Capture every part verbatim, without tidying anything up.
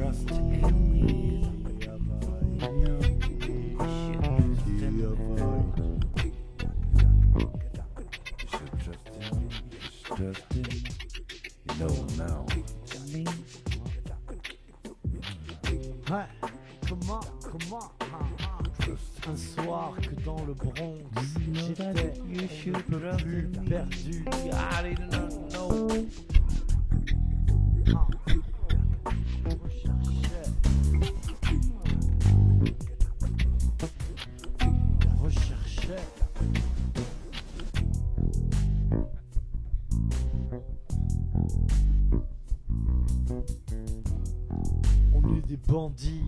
trust in me. No, you should trust in me. Trust in me. You know now. Me. Ouais, comment, comment, ah, ah. Un soir que dans le Bronx, j'étais un peu plus perdu. I did not know. Ah. Recherchais. Recherchais. On est des bandits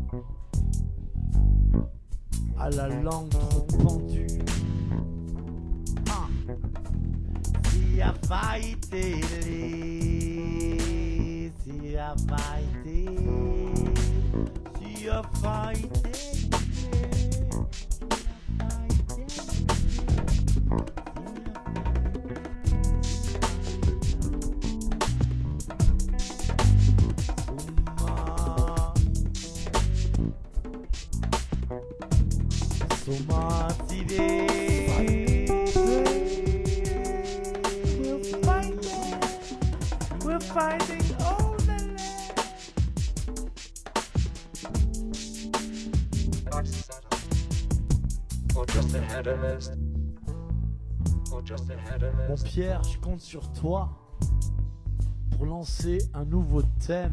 à la langue trop pendue. Ah. Si a fighté, si a fighté, si a fighté. We're fighting, we're fighting all the land. Mon Pierre, je compte sur toi pour lancer un nouveau thème.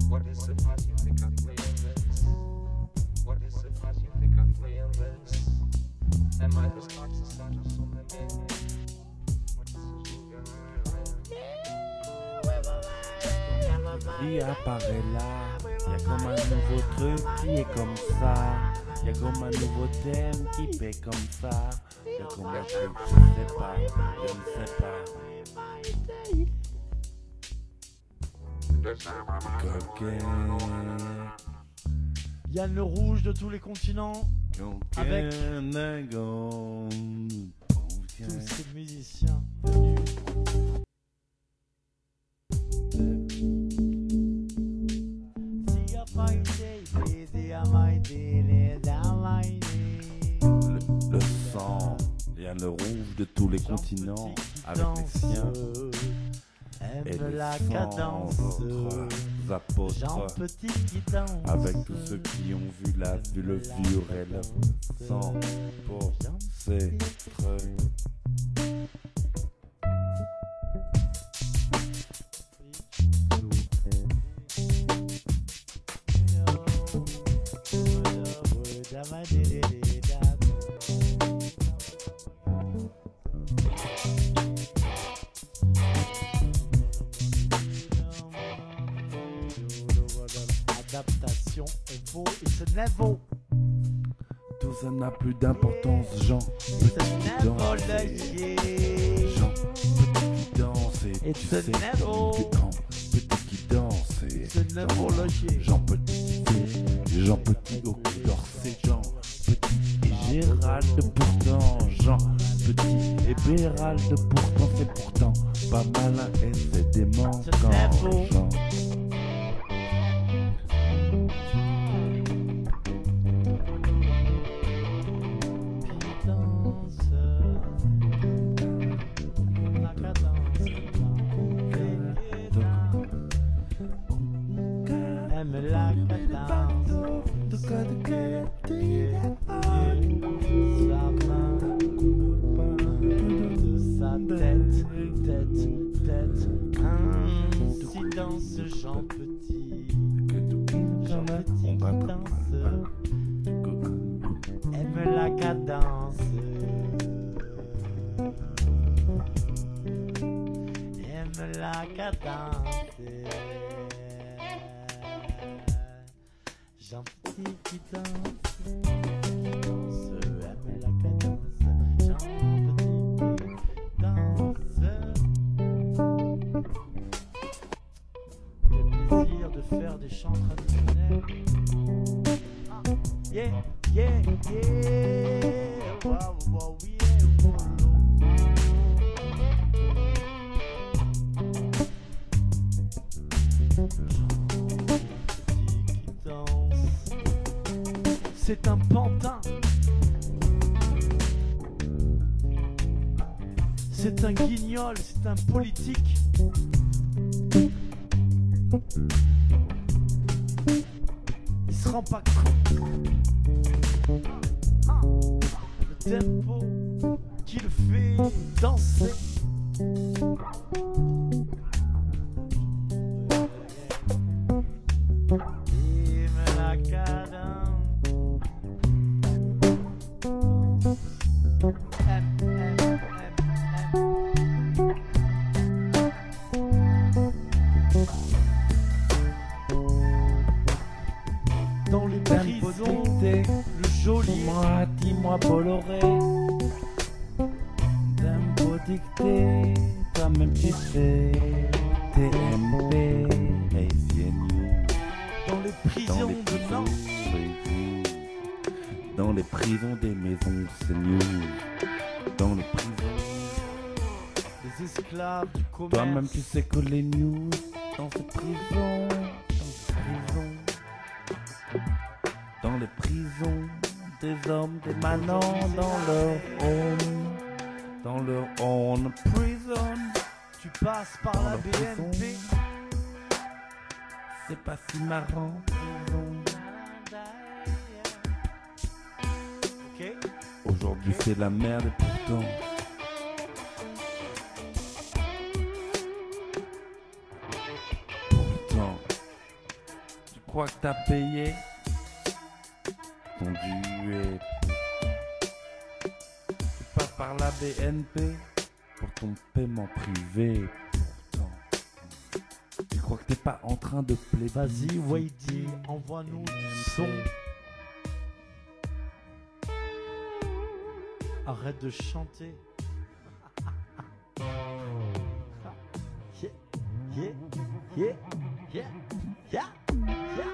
Il apparaît là, y'a comme un nouveau truc qui est comme ça. Y'a comme un nouveau thème qui fait comme ça. Y'a comme un truc, je sais pas, je ne sais pas. Coquin. Yann le Rouge de tous les continents. Avec tous ces musiciens venus. Le, le sang, Yann le Rouge de tous les continents, avec les siens et les la cadence, apôtres, Jean Petit qui danse, avec tous ceux qui ont vu la vu le vieux et le sang pour ces trucs. Adaptation, Evo et ce Nevo. Tout ça n'a plus d'importance, Jean. It's a Nevo le Jean, petit qui danse et It's tu a sais, Nevo. petit qui danse et It's a Nevo le Jean Petit qui fait, Jean Petit au Quai d'Orsay, Jean Petit et Gérald pourtant, Jean Petit et Bérald pourtant, c'est pourtant pas malin et c'est dément quand Jean. Jean Petit, Jean Petit qui danse, aime la cadence, aime la cadence. Jean Petit qui danse, aime la cadence. Jean Petit qui danse. De faire des chants traditionnels. Ah, yeah, yeah, yeah. Wow, wow, yeah, wow. Jean Petit c'est un pantin. C'est un guignol, c'est un politique. Il se rend pas compte. Ah, le tempo qu'il fait danser. Il me la cadence. M, M, M, dans les prisons, le joli. Dis-moi, dis-moi, Bolloré. Tempo dicté, toi-même tu sais. T M P et C N U. Dans les prisons de Nantes. Dans les prisons des maisons, c'est news. Dans les prisons. Les esclaves du commerce. Toi-même tu sais que les news. Dans ces prisons. Dans ces prisons. Dans les prisons. Des hommes, des manants. Dans leur home. Dans leur own prison. Tu passes par Dans la la B N P. prison. C'est pas si marrant. Prison. Ok. Aujourd'hui c'est la merde et pourtant. Pourtant, tu crois que t'as payé ton dû et tu passes par la B N P pour ton paiement privé. Pourtant, tu crois que t'es pas en train de plaider. Vas-y, Wadey, envoie-nous du son. Arrête de chanter. Yeah, yeah, yeah, yeah, yeah, yeah.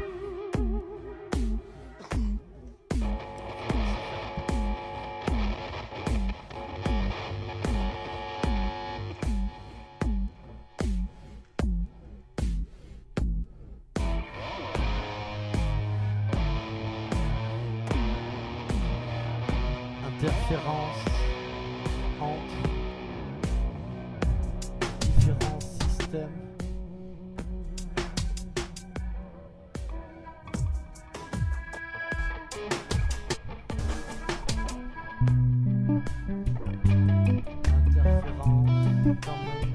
Interférence entre différents systèmes. Interférence quand même.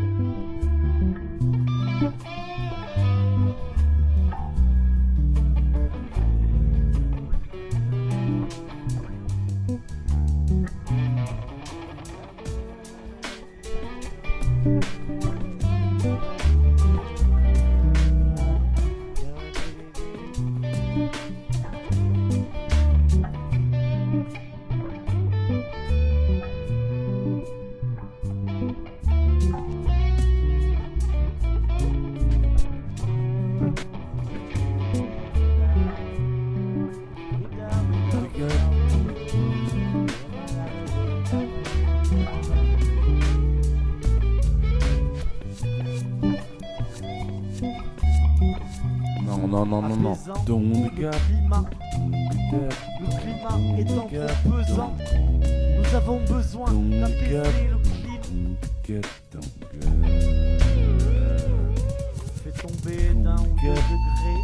Non, non, non, non, non. Apaisant, Don't le get, climat, don't le climat étant get, trop pesant, nous avons besoin d'apaiser le climat. don't get, don't get. Fait tomber d'un ou deux degrés.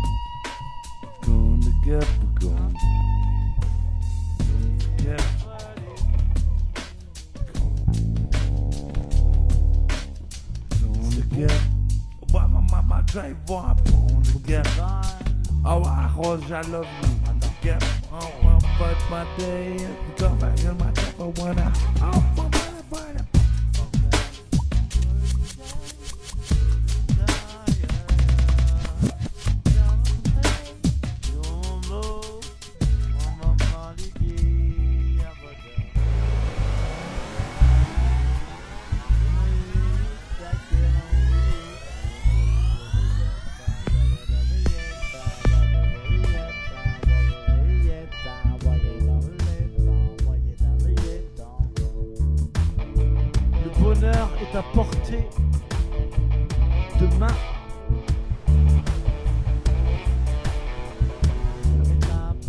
Gonna get, gonna get. Gonna get. Why my mama drive one? Gonna get. Oh, I rose, I love you. Gonna get. Oh, my but my day. Go back in my trap. I wanna. Oh, my mother, brother. Le bonheur est à portée de main.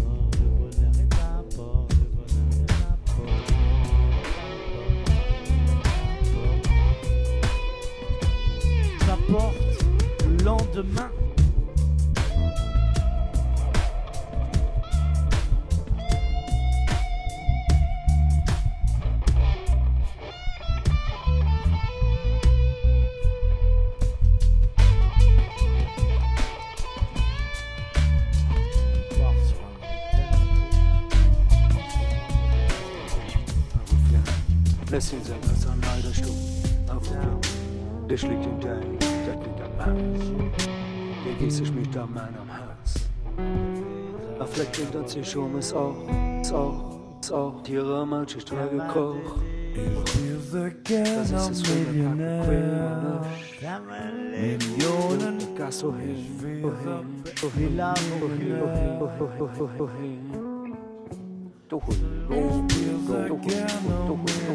porte le lendemain. Lässt ihn sein Pass an alter Stumm auf der schlägt ihm dein, das liegt am Herz. Der gießt sich mit am Mann am Herz. Er fleckt ihm dann sich um es auch, es auch, es auch. Tiere am Altschicht gekocht. Das ist es für den Millionen Gas so hin, wohin, wohin, wohin, wohin, wohin. Doch, doch, doch, doch, doch,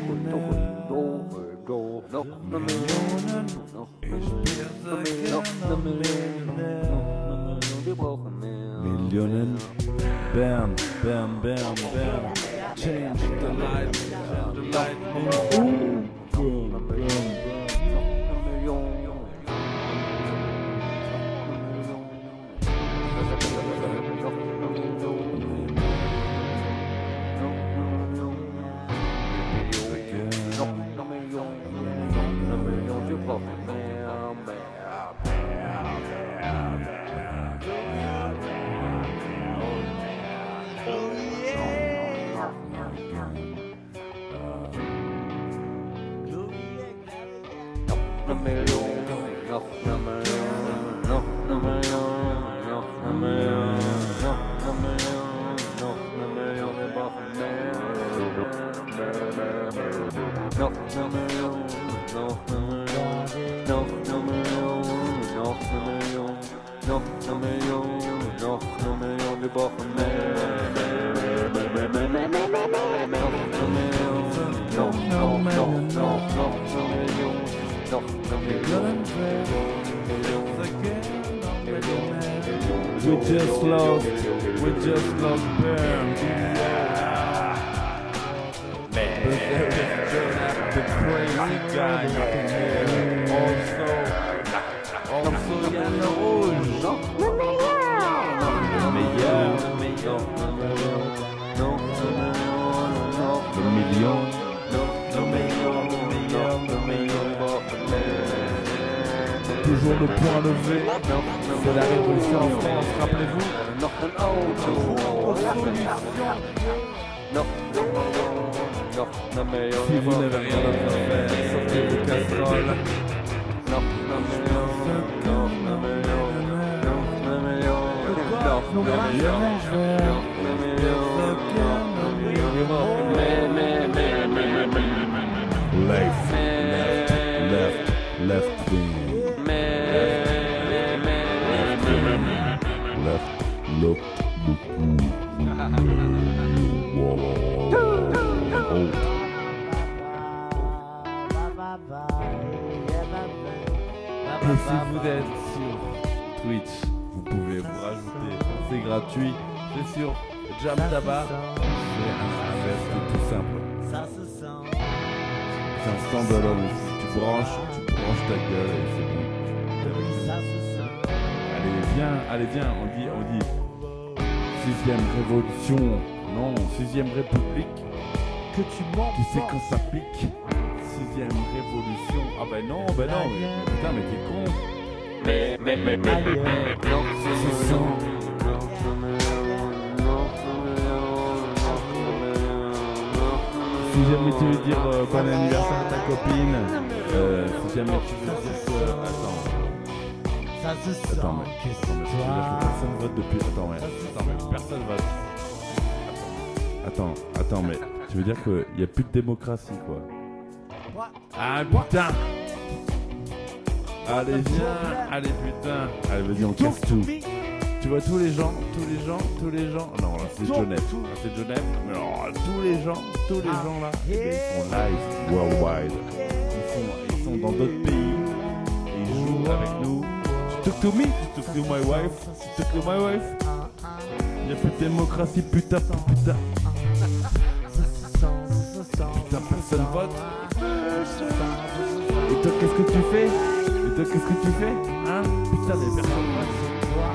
doch, noch eine Million, noch eine Million, wir brauchen mehr. Millionen, Bern, Bern, Bern, Bern, change the light, the light, oh, boom, boom, We just lost, we just lost Bern. Man. But there is Jonah, the crazy guy you can hear. Also, also Yann Rouge. Le meilleur, le meilleur, le million, le meilleur, le meilleur, le meilleur. Toujours le point levé, c'est la révolution en France, rappelez-vous. Si vous n'avez rien d'autre à faire, sortez vos casseroles. Left, left, left wing. Left, look, look, Et si vous êtes sur Twitch, vous pouvez vous rajouter, c'est gratuit, c'est sur Jam Tabac, c'est un reste tout simple. Ça se sent. C'est un standalone aussi, tu branches, tu branches ta gueule et c'est bon. Ça se sent. Allez viens, allez viens, on dit, on dit sixième révolution, non, sixième république. Que tu mens. Tu sais quand ça pique. Sixième révolution. Ah ben non, ben non, mais, putain mais t'es con. Mais, mais, mais, mais, mais, mais, non, c'est ça. Si jamais tu veux dire euh, bon anniversaire à ta copine, euh, si jamais tu veux dire que... Attends. Ça se sent. Attends, mais, que attends, mais tu veux dire que personne vote depuis... Attends, mais, attends, mais personne vote. Attends, attends, mais tu veux dire qu'il n'y a plus de démocratie, quoi. Ah, putain. Allez, viens. Allez, putain. Allez, vas-y, on casse tout. Tu vois tous les gens, tous les gens, tous les gens. Non, là, c'est Genève. Là, c'est Genève. Mais non, tous les gens, tous les gens, là, eh bien, ils sont live, worldwide. Ils sont, ils sont dans d'autres pays. Et ils jouent avec nous. Tu talk to me, tu talk to my wife, tu talk to my wife. Il n'y a plus de démocratie, putain, putain. Putain, personne vote. Et toi, qu'est-ce que tu fais? Et toi, qu'est-ce que tu fais? Hein? Putain, mais personne. C'est toi.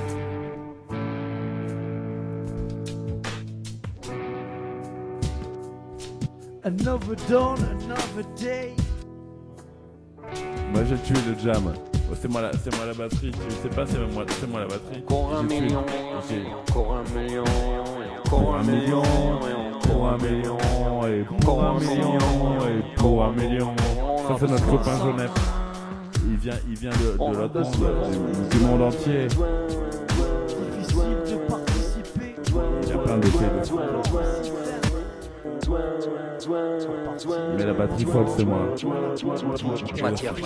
Another dawn, another day. Moi, j'ai tué le jam. Oh, c'est moi, la, c'est moi la batterie. Tu sais pas, c'est moi, c'est moi la batterie. Encore un J'ai tué- million, Ok. et encore un million, et encore un million, et pour un million, et pour un million, et pour un million. Ça, c'est notre copain Jonep. Il vient, il vient de, de l'autre monde, du, du monde entier. Difficile de participer. Il y a plein d'effets de. Mais la batterie folle, c'est moi. Matière,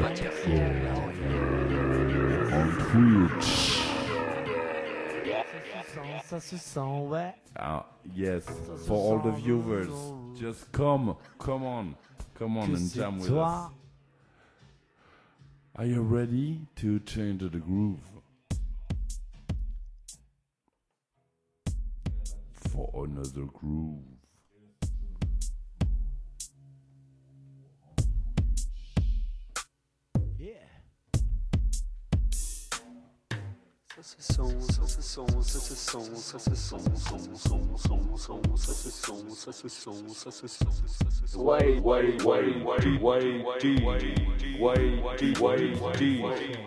On Twitch. Ça se sent, ouais. Ah, yes, for all the viewers, just come, come on, come on Que and c'est jam with toi. us. Are you ready to change the groove? For another groove. Yeah. Ça se sent, ça se sent, ça se sent, ça se sent, son, son, son, son, ça se sent, ça se sent, ça se sent, ça se sent. Way, way, way, way, way, D, way, D, way, D.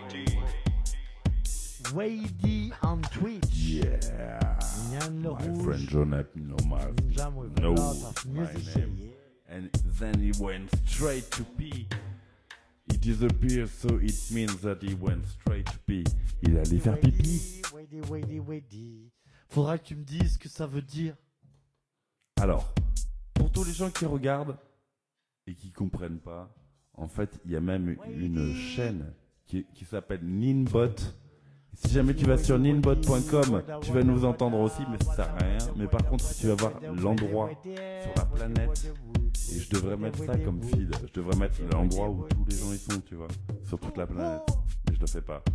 Wadey on Twitch. Yeah, Yann Le my Rouge. friend Jonep, no my, Jam with a no, lot of my musicians, name. yeah. And then he went straight to P. He disappeared, so it means that he went straight to P. Il allait faire pipi. Wadey, Wadey, Wadey. Faudra que tu me dises ce que ça veut dire. Alors, pour tous les gens qui regardent et qui comprennent pas, en fait, il y a même une chaîne qui, qui s'appelle Ninbot. Si jamais tu vas sur ninbot point com, tu vas nous entendre aussi, mais ça sert à rien. Mais par contre, tu vas voir l'endroit sur la planète. Et je devrais mettre ça comme feed. Je devrais mettre l'endroit où tous les gens y sont, tu vois, sur toute la planète. Mais je le fais pas.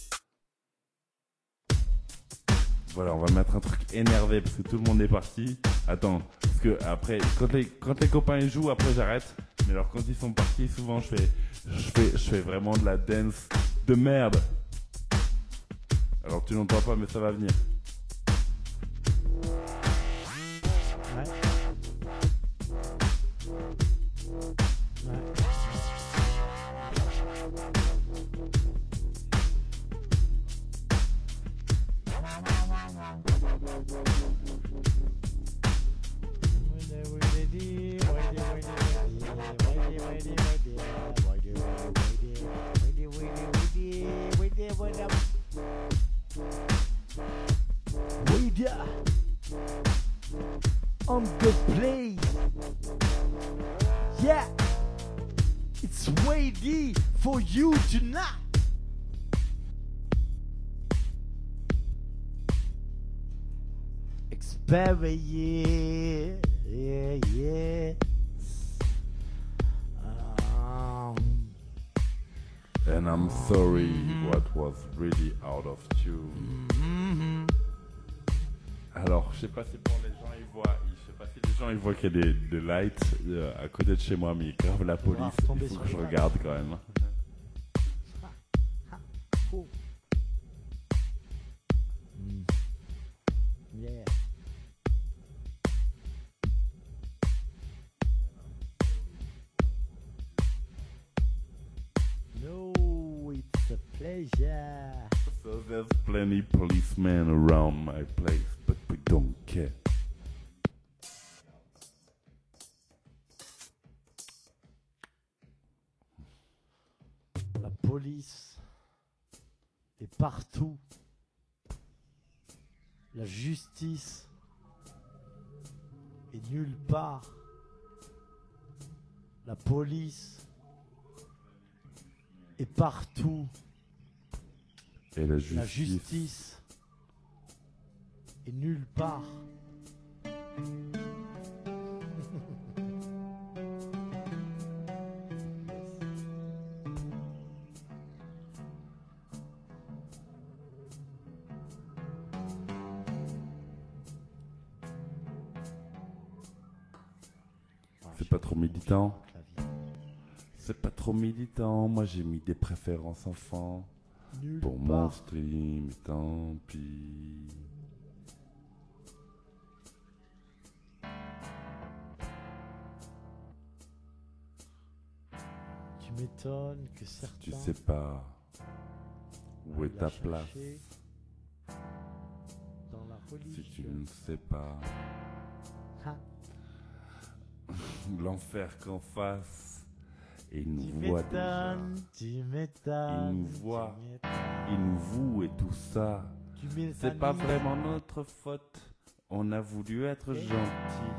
Voilà, on va mettre un truc énervé parce que tout le monde est parti. Attends, parce que après, quand les, quand les copains ils jouent, après j'arrête. Mais alors quand ils sont partis, souvent je fais, je fais, je fais vraiment de la dance de merde. Alors tu n'entends pas, mais ça va venir. Ouais. Ouais. On the play, yeah, it's Wadey for you tonight. Experience, yeah, yeah. Um, And I'm sorry, what was really out of tune. Alors, je sais pas si pour les gens ils voient, je sais pas si les gens ils voient qu'il y a des, des lights euh, à côté de chez moi, mais il grave la police. tomber Il faut sur que je les regarde quand même. cool. Mm. Yeah. No, it's a pleasure. So there's plenty policemen around my place, but we don't care. La police est partout. La justice est nulle part. La police est partout. Et la La justice. justice est nulle part. C'est pas trop militant. C'est pas trop militant, moi j'ai mis des préférences enfants. Nulle Pour part. mon stream, et tant pis. Tu m'étonnes que certains Tu sais pas où est aillent ta la place. chercher dans la Si religion. tu ne sais pas Ah, l'enfer qu'en face. Et il nous tu voit déjà. m'étonnes, tu m'étonnes. Il nous voit. tu m'étonnes. Il nous voue et tout ça. Tu C'est pas m'étonnes. vraiment notre faute. On a voulu être Eh. gentil.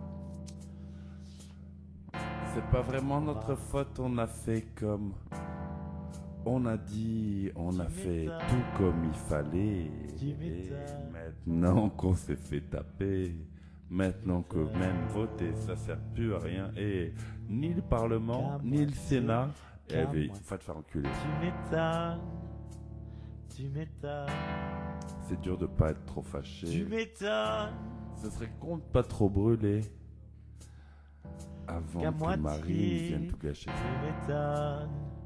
C'est pas vraiment notre va. faute. On a fait comme on a dit. On a Tu fait m'étonnes. tout comme il fallait. Tu Et m'étonnes. maintenant qu'on s'est fait taper. Maintenant que m'étonnes. même voter, ça sert plus à rien. Et ni le Parlement, Qu'à ni le moitié. Sénat. Eh Qu'à ben, moitié. va te faire enculer. Tu m'étonnes. Tu m'étonnes. C'est dur de pas être trop fâché. Tu m'étonnes. Ce serait con de pas trop brûler avant Qu'à que moitié. Marie vienne tout gâcher. Tu m'étonnes.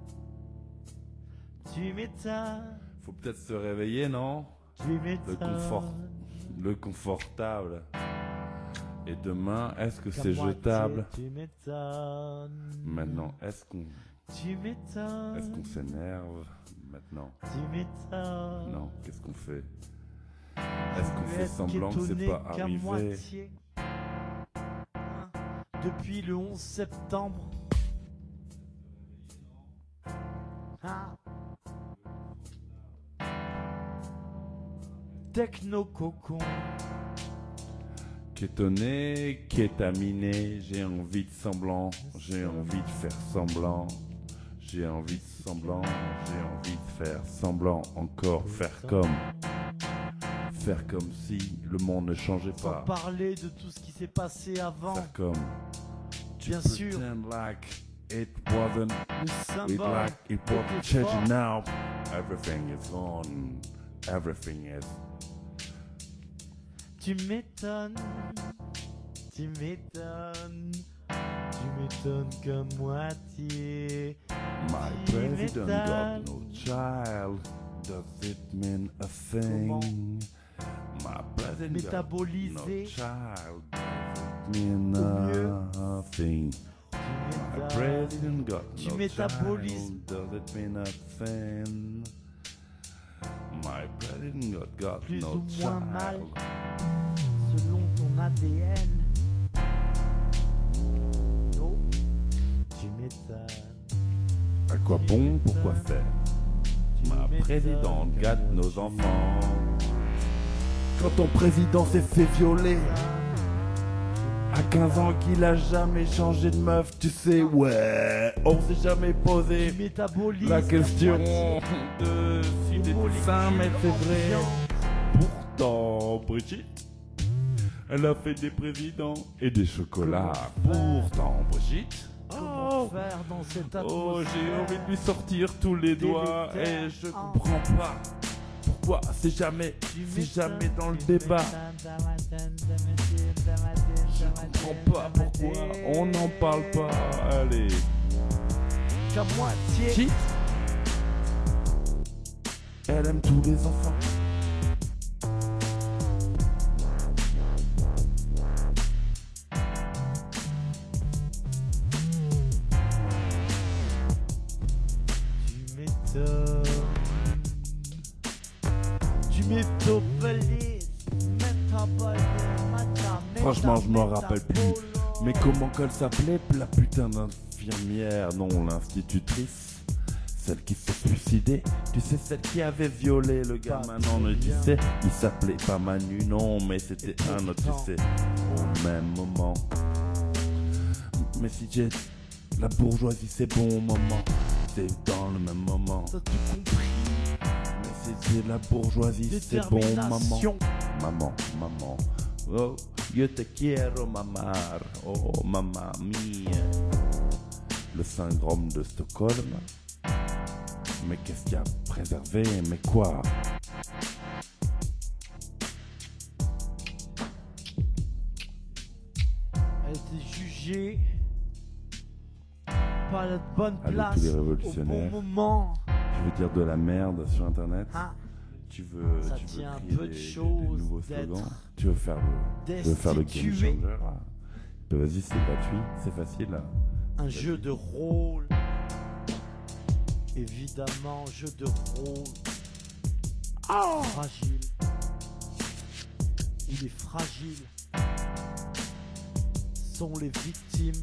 Tu m'étonnes. Faut peut-être se réveiller, non? Tu m'étonnes. confort. Le confortable. Et demain, est-ce que Qu'à c'est moitié, jetable? Tu m'étonnes. Maintenant, est-ce qu'on Tu m'étonnes. est-ce qu'on s'énerve? Maintenant, Tu m'étonnes. non. Qu'est-ce qu'on fait? Est-ce qu'on Tu fait es semblant que c'est qu'étonné pas qu'à arrivé? moitié. Hein, depuis le onze septembre. Hein. Techno-cocon. Qu'étonné, qu'étaminé, j'ai envie de semblant, j'ai envie de faire semblant, j'ai envie de semblant, j'ai envie de faire semblant, encore faire comme, faire comme si le monde ne changeait Sans pas, parler de tout ce qui s'est passé avant. faire comme, Bien sûr, pretend like it wasn't, le it symbole. like it wasn't était fort. changing now, everything is gone, everything is. Tu m'étonnes, tu m'étonnes, tu m'étonnes qu'à moitié. My Tu president m'étonnes. got no child. Does it mean a thing? My president got no Métabolisé. child. Does it mean mieux. nothing? Tu My m'étonnes, president got Tu no métabolises. child. Does it mean a thing? My president got, got Plus no ou moins child. mal. selon ton A D N. Oh, tu m'étonnes. À quoi bon? Pourquoi faire? Tu Ma m'étonnes présidente qu'à gâte nos moitié. enfants. Quand ton président s'est fait violer à quinze ans qu'il a jamais changé de meuf, tu sais, ouais, on s'est jamais posé Tu métabolises la qu'à question moitié. de si t'es sain, mais c'est vrai. Pourtant, Brigitte, elle a fait des présidents et des chocolats. Pourtant, Brigitte, Comment oh, faire dans cette oh, atmosphère? j'ai envie de lui sortir tous les doigts Délétère. et je comprends pas pourquoi c'est jamais, Tu c'est jamais m'étonnes, dans le tu débat. m'étonnes. Je comprends pas pourquoi on n'en parle pas. Allez, Qu'à moitié. qui? Elle aime tous les enfants. Tu m'étonnes. Tu m'étopelises. Métabolises. Franchement, je me rappelle plus. Mais comment qu'elle s'appelait, la putain d'infirmière, non, l'institutrice, celle qui s'est suicidée, tu sais, celle qui avait violé le gars, Pas maintenant très le tu bien. sais, il s'appelait pas Manu, non, mais c'était Et un autre, pourtant. tu sais, au même moment. Mais si j'ai la bourgeoisie, c'est bon moment, c'est dans le même moment. T'as-tu compris? Mais si j'ai la bourgeoisie, c'est bon maman. Détermination. Maman, maman. Oh, yo te quiero mamar. Oh, mamma mia. Le syndrome de Stockholm. Mais qu'est-ce qu'il y a préservé? Mais quoi? Elle était jugée pas à la bonne Allez, place tous les au bon révolutionnaires. moment. Tu veux dire de la merde sur internet? Hein? Tu veux, Ça tu veux tient un créer peu de des, des- des choses nouveaux d'être slogans? Tu veux faire le, tu veux faire le game destitué. changer? Ben vas-y, c'est gratuit, c'est facile. Un jeu de rôle. Évidemment, jeu de rôle. Oh Fragile. Il est fragile. Sont les victimes.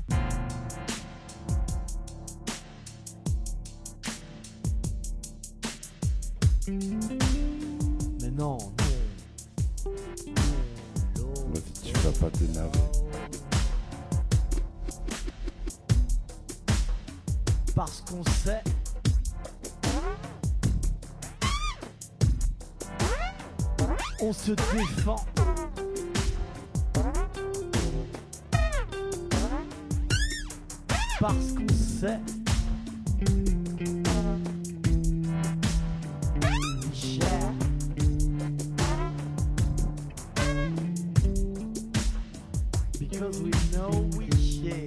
Mais non, non. Non, Vas-y, tu vas pas t'énerver. parce qu'on sait. On se défend. Parce qu'on sait. Cher. Because we know we share.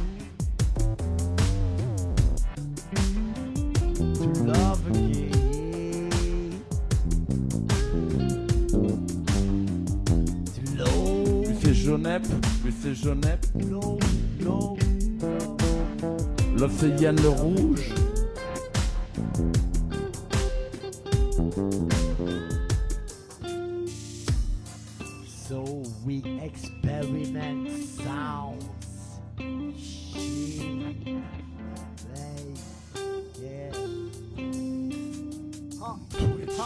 To love again. To love. Lui c'est Jonep, lui c'est Jonep. Love, love, love. L'autre c'est Yann le Rouge. So we experiment sounds. Shit. Babe. Yeah. Ha. Ha.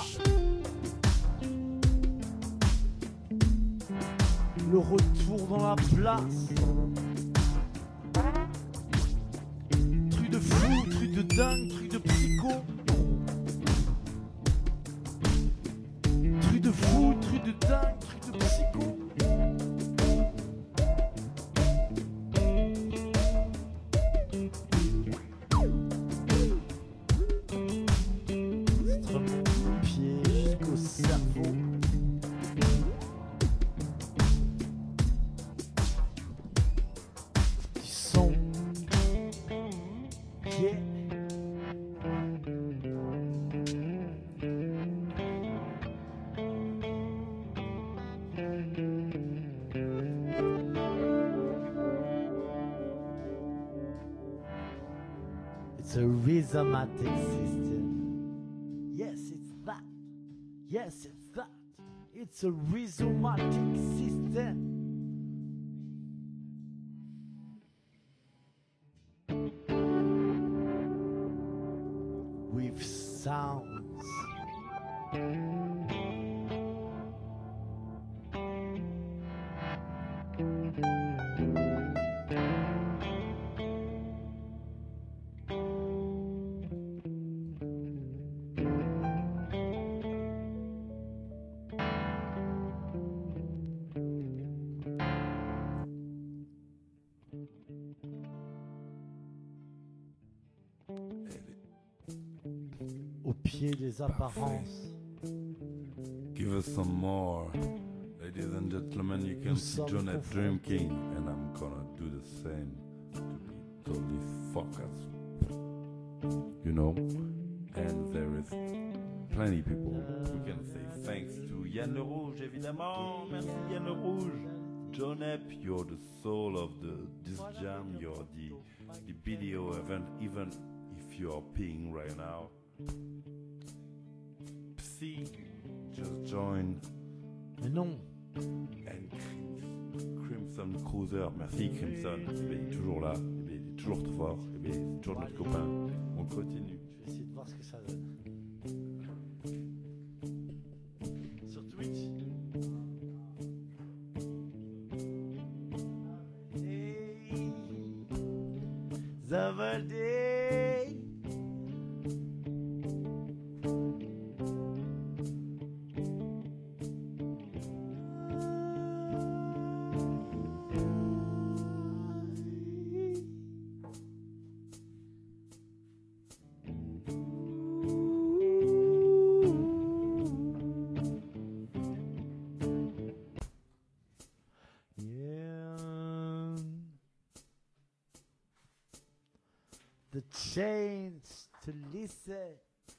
Le retour dans la place. Truc de fou, truc de dingue, truc de psycho. Truc de fou, truc de dingue, truc de psycho. Se remonte le pied jusqu'au cerveau. Du son. Yeah. It's a rhizomatic system. Yes, it's that. Yes, it's that. It's a rhizomatic system. With sounds. Au pied des apparences. Give us some more. Ladies and gentlemen, you can Nous see sommes John at confrontés. Dream King, and I'm gonna do the same to be totally focused. You know? And there is plenty people we can say thanks to Yann Le Rouge, évidemment. Merci Yann Le Rouge. John Epp, you're the soul of the this jam. You're the the video event, even if you are peeing right now. Psy, just join. Mais non. And Crimson Cruiser, merci Crimson, eh bien, il est toujours là, eh bien, il est toujours trop fort, eh bien, c'est toujours notre copain, on continue. Je vais essayer de voir ce que ça donne. Sur Twitch. Hey, Zavalday. Yeah. the chance to listen.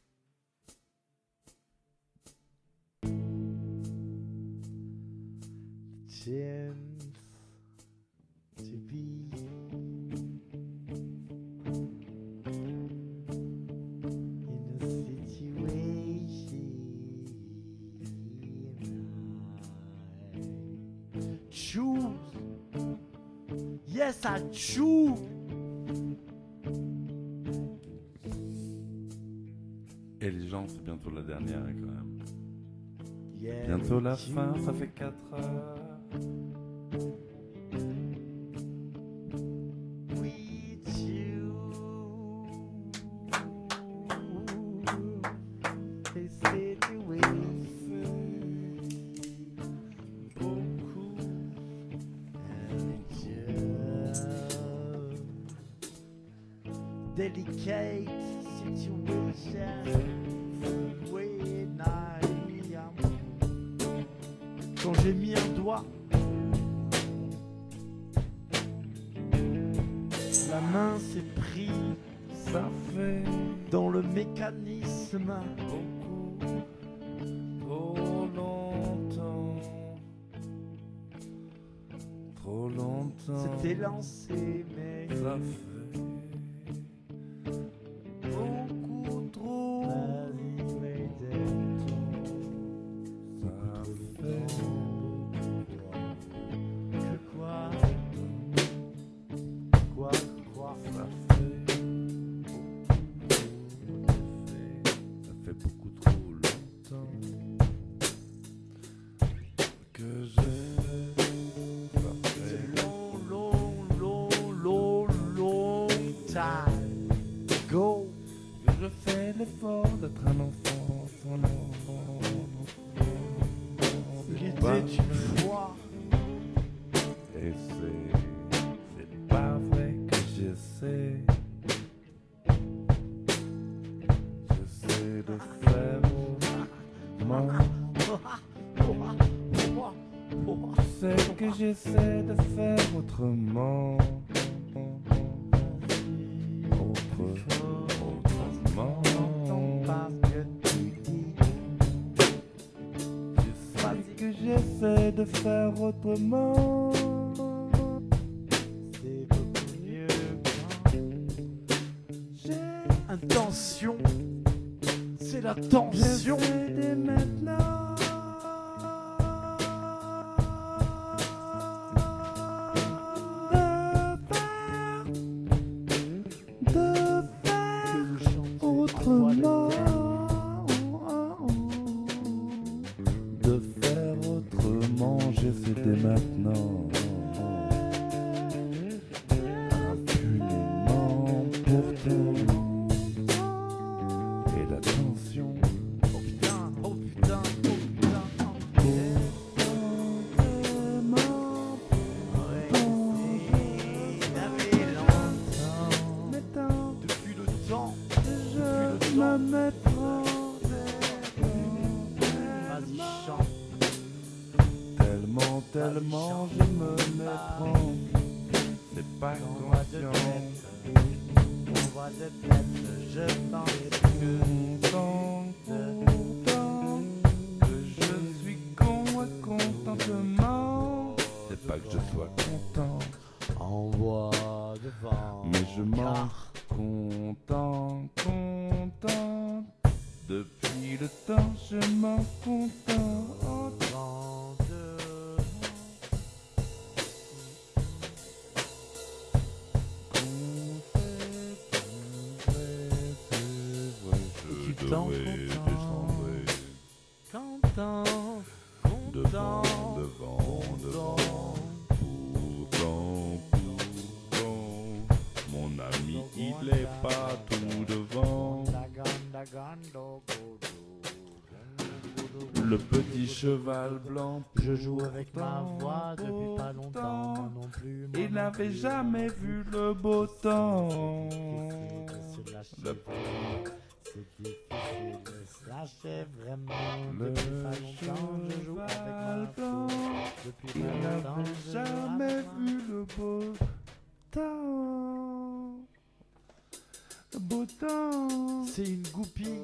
The chance to be in a situation I choose. Yes, I choose. Et les gens, c'est bientôt la dernière quand même. Yeah, Bientôt la we fin, ça choose. fait quatre heures. We choose. They said you will beaucoup and just delicate situation when I am. Quand j'ai mis un doigt, la main s'est prise Ça fait dans le mécanisme. beaucoup, trop longtemps. Trop longtemps. C'était lancé, mais Ça fait beaucoup trop. vas-y, Mayday. Ça fait Que quoi? Quoi? Quoi? Ça fait Ça fait beaucoup trop longtemps que j'ai Ça fait C'est long, long, long, long, long time go. que je fais l'effort d'être un enfant sans enfant. Il était une fois. Et c'est C'est pas vrai que j'essaie J'essaie de faire autrement. Tu sais que j'essaie de faire autrement. Autre, autrement. Tu sais que j'essaie de faire autrement. C'est beaucoup mieux quand j'ai intention. C'est la tension. J'essaie dès maintenant. De faire, de faire Que je chante autrement. De faire autrement, j'essaie dès maintenant. Impunément pourtant. Et la tension. Oh putain, oh putain, oh putain, oh putain. Depuis le temps, depuis le temps. Vas-y, chante. Tellement, tellement je me méprends. C'est pas On va de conscient. tête, on va de tête. Je pense que Content, content, que je suis con et contentement. C'est pas que je sois content, en voie devant. mais je manque content, content. Depuis le temps, je m'en content. Devant devant. Tu t'en content, content, Devant, content, devant, devant, pourtant, pourtant, mon ami, il est pas tout devant. Le petit cheval blanc, Je joue avec ma voix depuis pas longtemps, moi non plus. moi il non n'avait plus. jamais vu le beau temps. C'est de lâcher Le- prise. C'est difficile de se lâcher vraiment. Le Depuis pas longtemps, je joue avec ma cheval blanc, voix. Depuis il pas longtemps, n'avait je joue jamais avec ma- vu le beau temps. beau temps. C'est une goupille.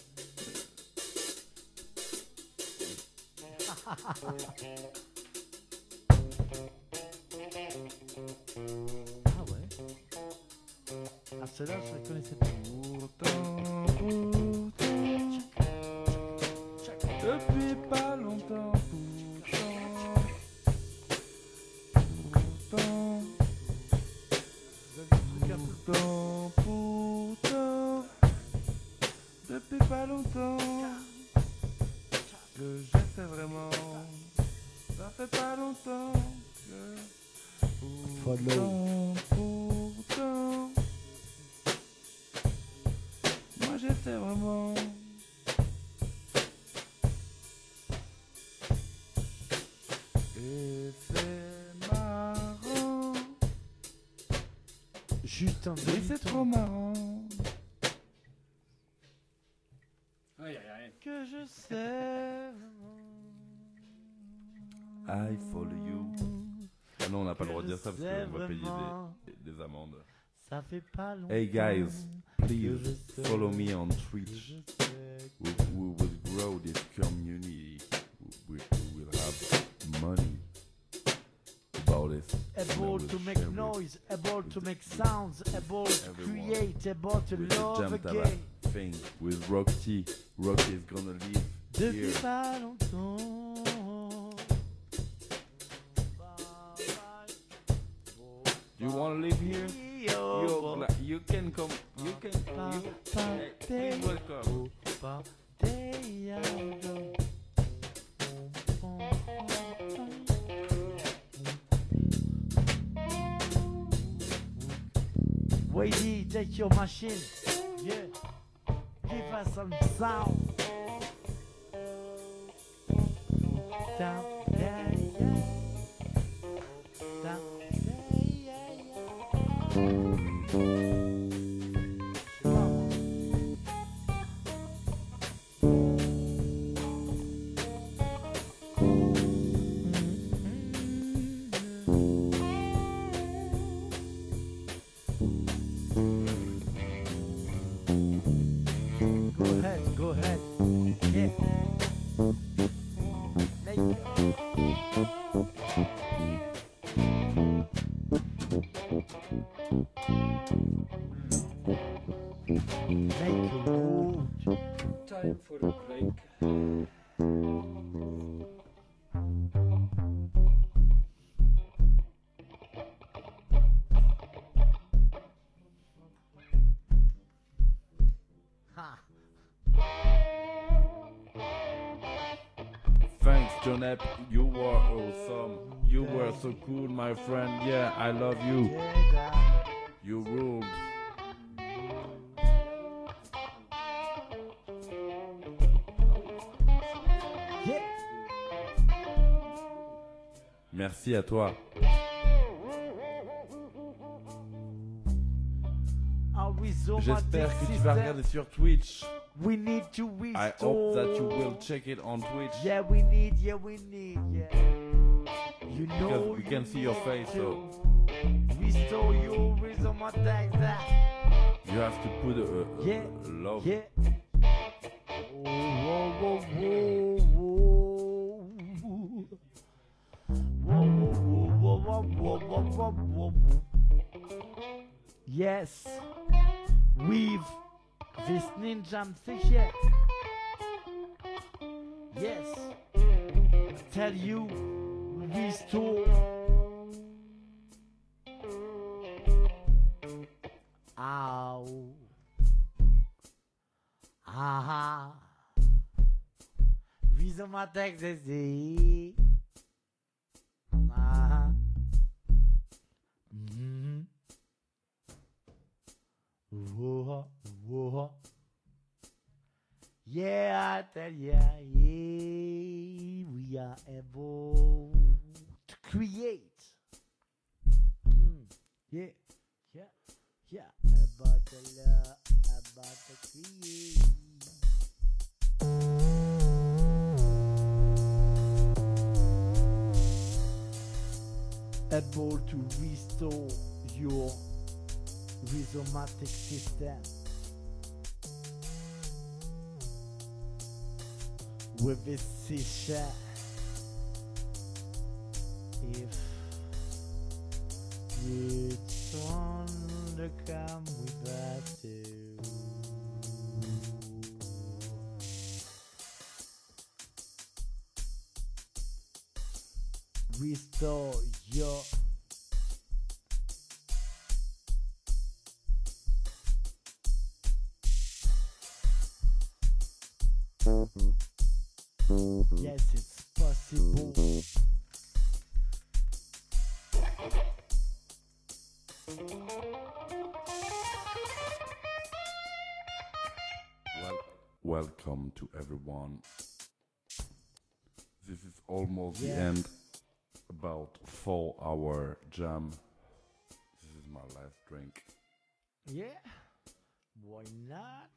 Ah ouais. Ah celle-là je la connaissais pas. Pourtant, pourtant, depuis pas longtemps, pourtant, pourtant, pourtant, pourtant, depuis pas longtemps, que j'essaie vraiment, ça fait pas longtemps que, pourtant, pourtant, moi j'essaie vraiment. Et c'est marrant. Juste un Oui, demi-ton. c'est trop marrant. Aïe, aïe, aïe. Que je sais. I follow you. Ah non, on n'a pas le droit de dire ça parce C'est qu'on va payer vraiment- des, des amendes. Ça fait pas longtemps. Hey guys, please que je sais, follow me on que Twitch. je sais. We, we will grow this community. We, we will have money about this. And I Able will to make share it noise, able with to the make people, sounds, able to everyone. create, able to with the love Jam Taba again. thing with Rocky. Rocky is gonna leave Depuis here. pas longtemps. Do you wanna live here? You, like, you can come. You can. You, hey, please welcome. Wady, take your machine. Yeah. Give us some sound. Down, yeah, yeah. Down, yeah, yeah, yeah. Go ahead, go ahead. Yeah. There you go. Make a move. Time for a break. Ha. Thanks, Jonep. You were awesome. You were so cool, my friend. Yeah, I love you. Yeah, You ruled. yeah. Merci à toi. Are we so J'espère que tu vas system? regarder sur Twitch. We need to I restore. hope that you will check it on Twitch. Yeah, we need, yeah, we need, yeah. You know, Because we you can see your need face, to restore your rhythm attack that. You have to put a, a, a Yeah, love. yeah. Whoa, whoa, whoa, whoa. Whoa, whoa, whoa, whoa, whoa, whoa, whoa, whoa, whoa. Yes, with this ninja shit. Yes, tell you, restore. Ow. Ah. Rhythm attack this day. Ah. Mm-hmm. Whoa, whoa. Yeah, I tell ya, yeah, we are able to create. Mm. Yeah, yeah, yeah. About the love, about the create. Able to restore your Rhizomatic system with its C-sharp. If it's on the come with that too. Restore your yes, it's possible. Well, welcome to everyone. This is almost Yeah. the end. About four hour jam. This is my last drink. Yeah, why not?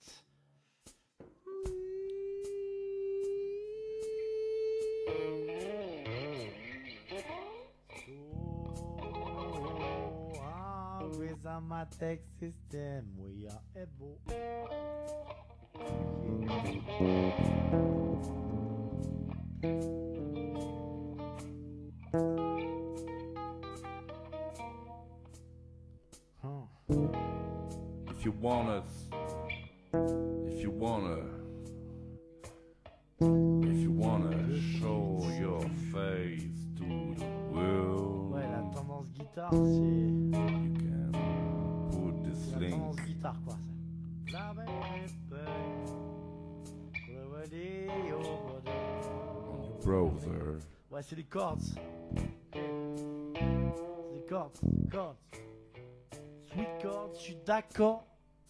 So, always on my tech system, we are able. Huh. If you want us, if you wanna, if you wanna show your face to the world, Ouais, la tendance guitare, c'est. you can put this La link tendance guitare, quoi. C'est- on your browser. Ouais, c'est les cordes. C'est les cordes, les cordes. Sweet cordes, je suis d'accord.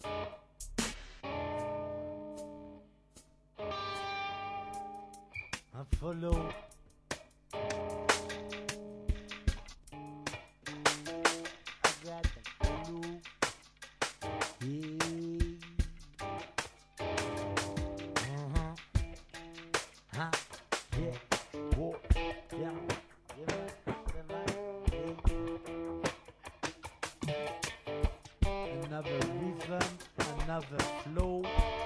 Un follow. I got a follow. Yeah. Uh-huh. Huh. Yeah. Whoa. Yeah. Yeah. Yeah. Another rhythm, another flow.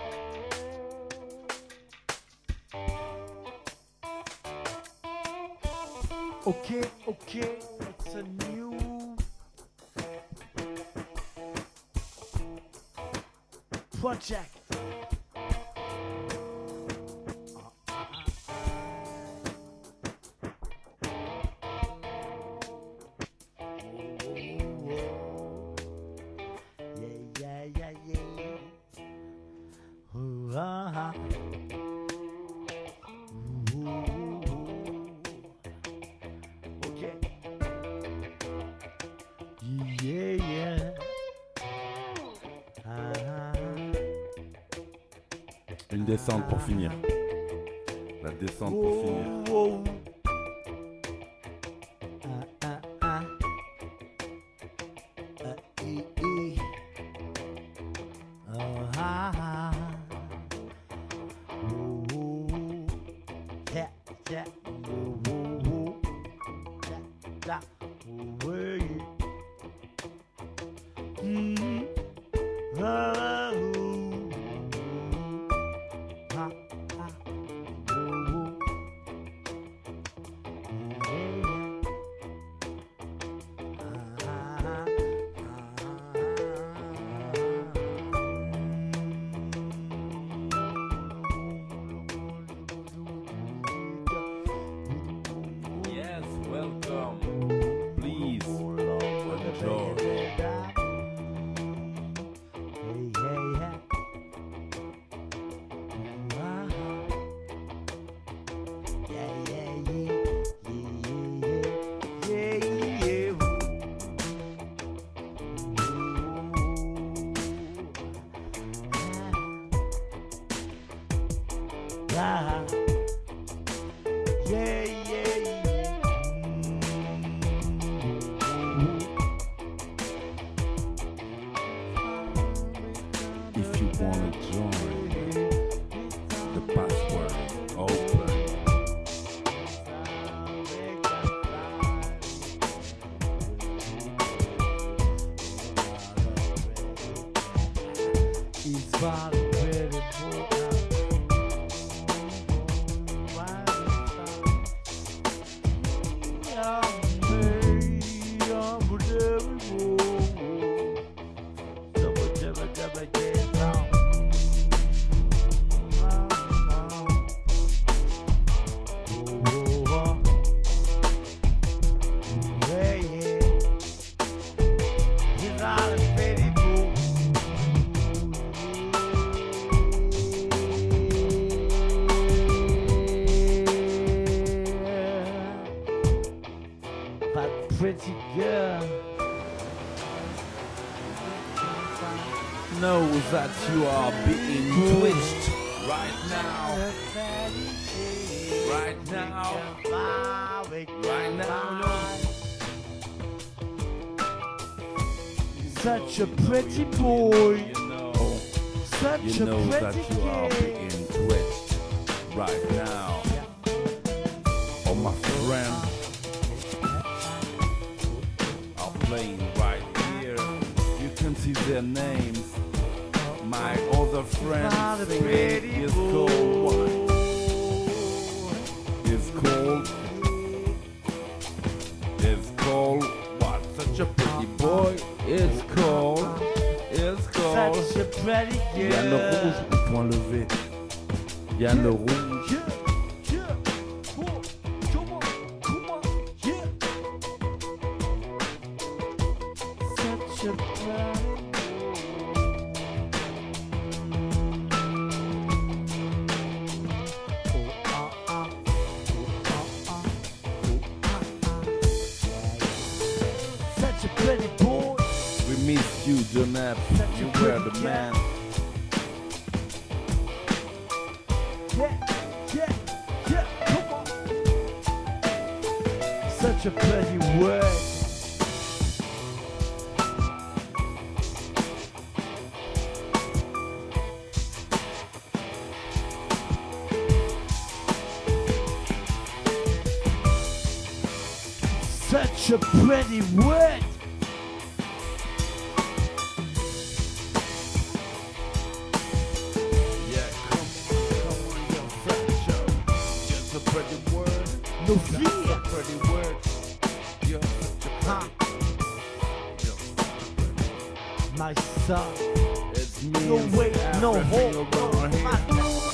Okay, okay, it's a new project. Yeah, yeah, yeah, yeah. Ooh, ah, ah. Ooh, ooh, ooh. Okay. Yeah, yeah. Ah, Une descente pour finir. La descente pour finir. oh, oh. Ah, ah, ah. Ah, eh, eh. Oh, ah, ah. Oh, oh, oh. Yeah, yeah. Oh, oh, oh. Yeah, yeah. Oh, yeah. Mm. Ah, oh. Ah, ah. Oh, oh. Yes, welcome. Please enjoy. Yeah, yeah, yeah, yeah. If you wanna join, the password is open. Pas de belle pretty girl. Know that you are being twitched right now. Right now. Right now. Such a pretty boy. You know, Such you a know that pretty you are kid. being twitched right now. Oh, my friend. Are playing right here. You can see their names. My other friend singing is called what? Is called Is called what? Such a pretty boy. It's called It's called Such a pretty Il y a le girl. rouge au point levé. Il y a le rouge. Yeah, yeah. Oh, come on, come on, yeah. Such a pretty Such a pretty boy. We miss you, Jonep. You were the man. Yeah, yeah, yeah, come on. Such a pretty word. Such a pretty word. Yeah, come, come on, young Sancho. Just a pretty word. No Just fear. a pretty word. You're such a Huh. pretty. You're such a pretty. My son. It's me. No and way, no everything hope, around no here. matter.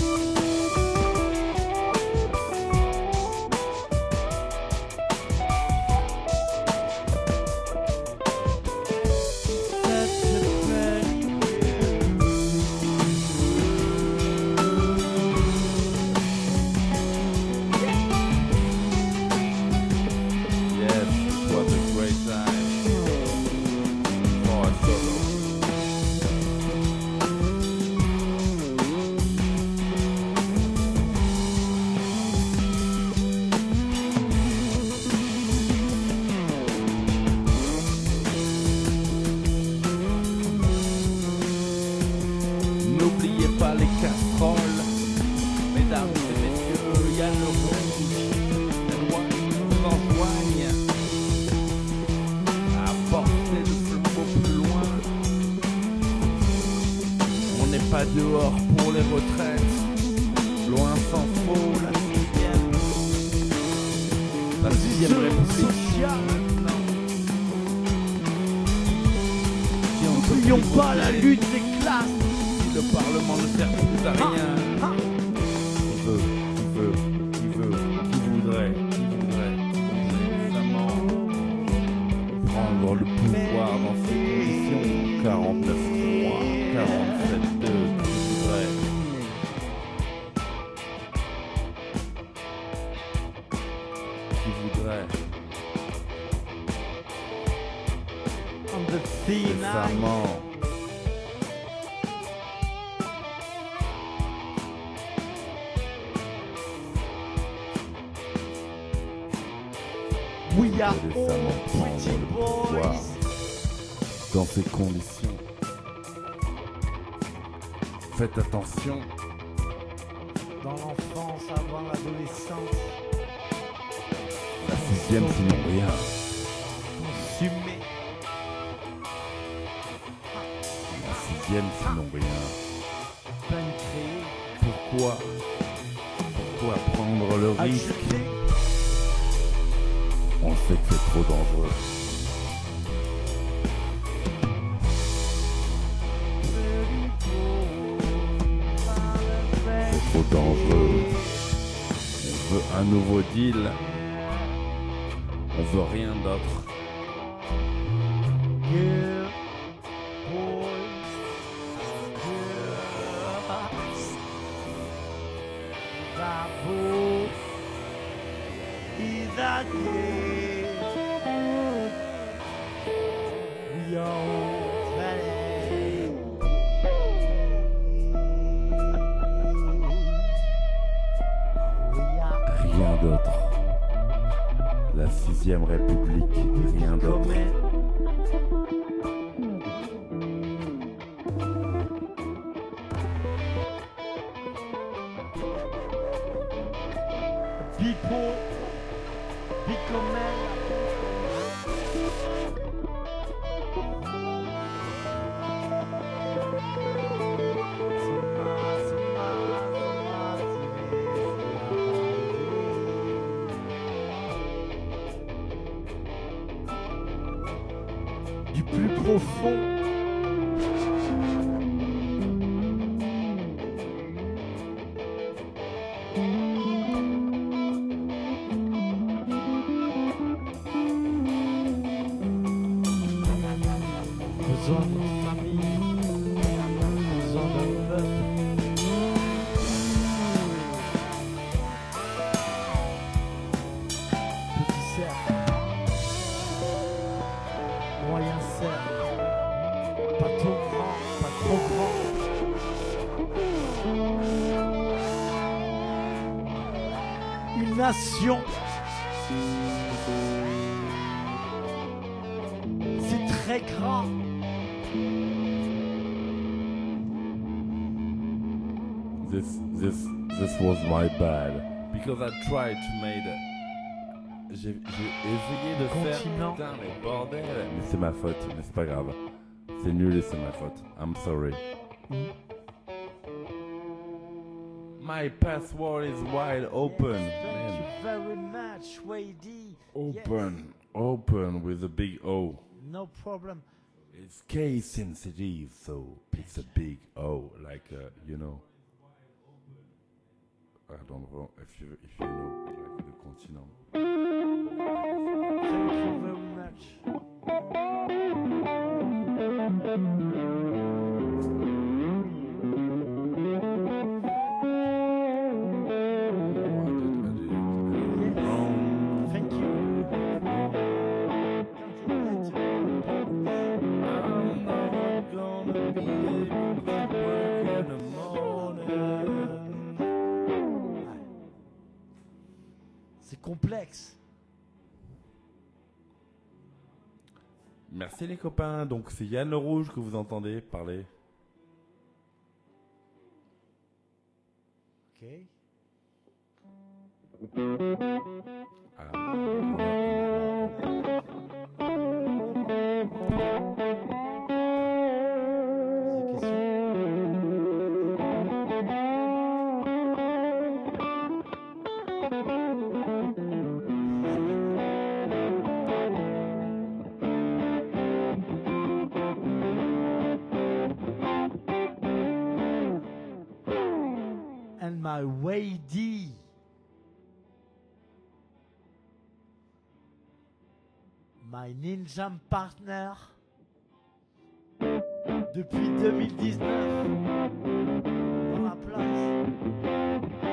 Yes, it was a great time for a solo. N'oubliez pas les casseroles, mesdames et messieurs, il y a le rouge, le roi qui nous enjoigne à porter le flambeau plus loin. On n'est pas dehors pour les retraites, loin s'en faut, la sixième, la sixième république. Non. Qui en N'oublions peut pas la lutte des classes. le Parlement ne sert plus à rien. Ah, Qui veut, qui veut, qui veut, qui voudrait, qui voudrait, récemment prendre le pouvoir dans ces conditions. quarante-neuf trois, quarante-sept deux, qui voudrait. Qui voudrait on the thin ice. récemment. We are récemment all prendre pretty le pouvoir boys. dans ces conditions. Faites attention. Dans l'enfance avant l'adolescence. La sixième, sinon rien. Consumé. La sixième, sinon rien. peine créé. Pourquoi Pourquoi prendre le risque? Accepter. On sait que c'est trop dangereux. C'est trop dangereux. On veut un nouveau deal. On veut rien d'autre. Girl, boy, girl, bravo, is that it? We are all ready. We are Rien d'autre. La sixième république, rien d'autre. coming. People, becoming. Du plus profond. Besoin de famille, besoin d'un peuple. Petit cercle, moyen cercle, pas trop grand, pas trop grand. Une nation. C'est très grand. This, this, this was my bad. Because I tried to make... J'ai j'ai essayé de Continent. faire... Putain, mais bordel. Mais c'est ma faute, mais c'est pas grave. C'est nul et c'est ma faute. I'm sorry. My password is wide open. Thank Man. you very much, Wadey. Open. Open with a big O. Yes, no problem. It's case sensitive, so it's a big O, like, uh, you know. I don't know if you, if you know, like the continent. Thank you very much. Yes, thank you. C'est complexe. Merci les copains, donc c'est Yann le Rouge que vous entendez parler. Ok. Des questions? And my Wadey. My ninja partner. Depuis deux mille dix-neuf. Dans la place.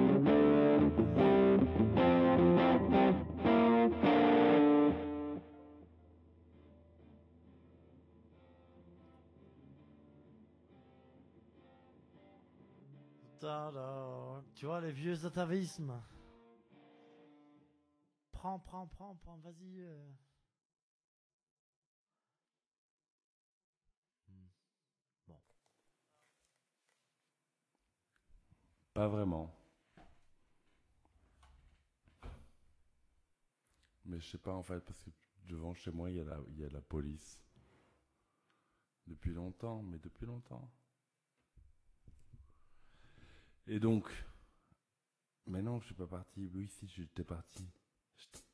Ta-da. Tu vois les vieux atavismes. Prends, prends, prends, prends, vas-y. euh. Hmm. Bon. Pas vraiment. Mais je sais pas en fait, parce que devant chez moi, il y a la, il y a la police. Depuis longtemps, mais depuis longtemps. Et donc, mais non, je suis pas parti. Oui, si, j'étais parti. J'étais-